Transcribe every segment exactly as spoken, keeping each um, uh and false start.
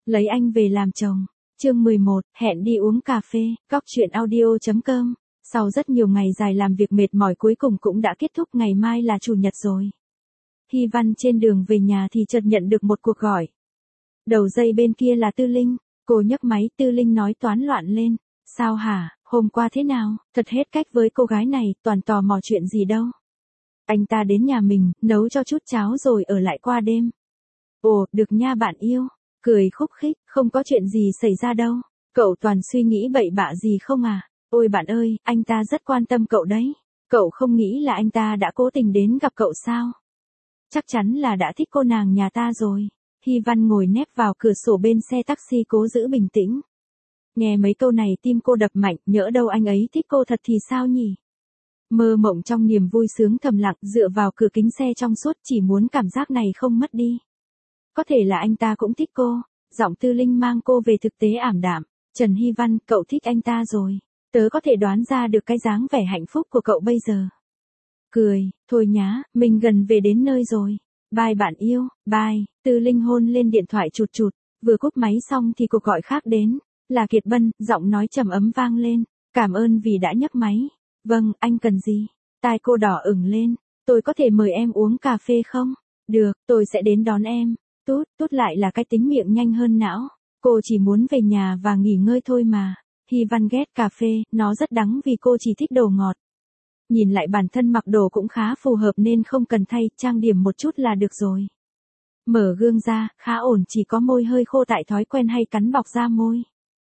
Lấy anh về làm chồng. Chương mười một, hẹn đi uống cà phê. Góc chuyện audio chấm com. Sau rất nhiều ngày dài làm việc mệt mỏi cuối cùng cũng đã kết thúc, ngày mai là chủ nhật rồi. Hy Văn trên đường về nhà thì chợt nhận được một cuộc gọi. Đầu dây bên kia là Tư Linh, cô nhấc máy, Tư Linh nói toán loạn lên. Sao hả, hôm qua thế nào? Thật hết cách với cô gái này, toàn tò mò chuyện gì đâu. Anh ta đến nhà mình, nấu cho chút cháo rồi ở lại qua đêm. Ồ, được nha bạn yêu. Cười khúc khích, không có chuyện gì xảy ra đâu. Cậu toàn suy nghĩ bậy bạ gì không à? Ôi bạn ơi, anh ta rất quan tâm cậu đấy. Cậu không nghĩ là anh ta đã cố tình đến gặp cậu sao? Chắc chắn là đã thích cô nàng nhà ta rồi. Hy Văn ngồi nép vào cửa sổ bên xe taxi cố giữ bình tĩnh. Nghe mấy câu này tim cô đập mạnh, nhỡ đâu anh ấy thích cô thật thì sao nhỉ? Mơ mộng trong niềm vui sướng thầm lặng, dựa vào cửa kính xe trong suốt, chỉ muốn cảm giác này không mất đi. Có thể là anh ta cũng thích cô. Giọng Tư Linh mang cô về thực tế ảm đạm. Trần Hy Văn, cậu thích anh ta rồi. Tớ có thể đoán ra được cái dáng vẻ hạnh phúc của cậu bây giờ. Cười, thôi nhá, mình gần về đến nơi rồi. Bye bạn yêu, bye. Tư Linh hôn lên điện thoại chụt chụt. Vừa cúp máy xong thì cuộc gọi khác đến. Là Kiệt Bân, giọng nói trầm ấm vang lên. Cảm ơn vì đã nhấc máy. Vâng, anh cần gì? Tai cô đỏ ửng lên. Tôi có thể mời em uống cà phê không? Được, tôi sẽ đến đón em. Tút, tút lại là cái tính miệng nhanh hơn não. Cô chỉ muốn về nhà và nghỉ ngơi thôi mà. Hy Văn ghét cà phê, nó rất đắng vì cô chỉ thích đồ ngọt. Nhìn lại bản thân mặc đồ cũng khá phù hợp nên không cần thay, trang điểm một chút là được rồi. Mở gương ra, khá ổn, chỉ có môi hơi khô tại thói quen hay cắn bọc da môi.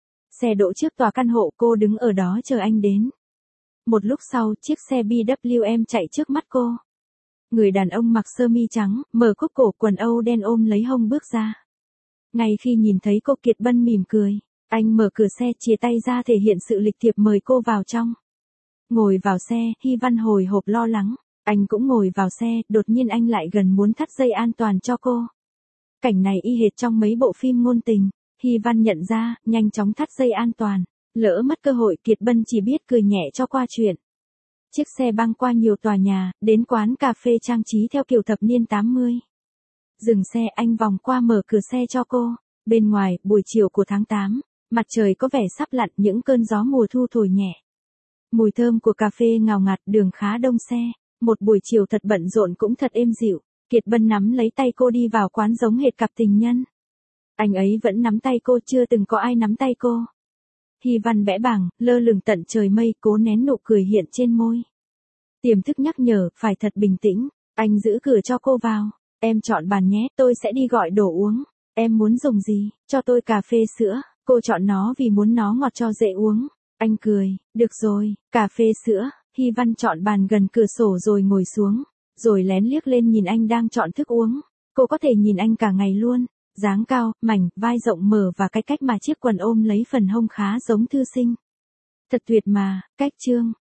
Xe đỗ trước tòa căn hộ, cô đứng ở đó chờ anh đến. Một lúc sau, chiếc xe bê vê em chạy trước mắt cô. Người đàn ông mặc sơ mi trắng, mở cúc cổ, quần âu đen ôm lấy hông bước ra. Ngay khi nhìn thấy cô, Kiệt Bân mỉm cười. Anh mở cửa xe, chìa tay ra thể hiện sự lịch thiệp mời cô vào trong. Ngồi vào xe, Hy Văn hồi hộp lo lắng. Anh cũng ngồi vào xe, đột nhiên anh lại gần muốn thắt dây an toàn cho cô. Cảnh này y hệt trong mấy bộ phim ngôn tình. Hy Văn nhận ra, nhanh chóng thắt dây an toàn. Lỡ mất cơ hội, Kiệt Bân chỉ biết cười nhẹ cho qua chuyện. Chiếc xe băng qua nhiều tòa nhà, đến quán cà phê trang trí theo kiểu thập niên tám mươi. Dừng xe, anh vòng qua mở cửa xe cho cô. Bên ngoài, buổi chiều của tháng tám, mặt trời có vẻ sắp lặn, những cơn gió mùa thu thổi nhẹ. Mùi thơm của cà phê ngào ngạt, đường khá đông xe. Một buổi chiều thật bận rộn cũng thật êm dịu. Kiệt Bân nắm lấy tay cô đi vào quán giống hệt cặp tình nhân. Anh ấy vẫn nắm tay cô, chưa từng có ai nắm tay cô. Hy Văn bẽ bàng, lơ lửng tận trời mây, cố nén nụ cười hiện trên môi. Tiềm thức nhắc nhở, phải thật bình tĩnh. Anh giữ cửa cho cô vào. Em chọn bàn nhé, tôi sẽ đi gọi đồ uống. Em muốn dùng gì? Cho tôi cà phê sữa. Cô chọn nó vì muốn nó ngọt cho dễ uống. Anh cười, được rồi, cà phê sữa. Hy Văn chọn bàn gần cửa sổ rồi ngồi xuống. Rồi lén liếc lên nhìn anh đang chọn thức uống. Cô có thể nhìn anh cả ngày luôn. Dáng cao, mảnh, vai rộng mở và cái cách mà chiếc quần ôm lấy phần hông khá giống thư sinh. Thật tuyệt mà, cách chương.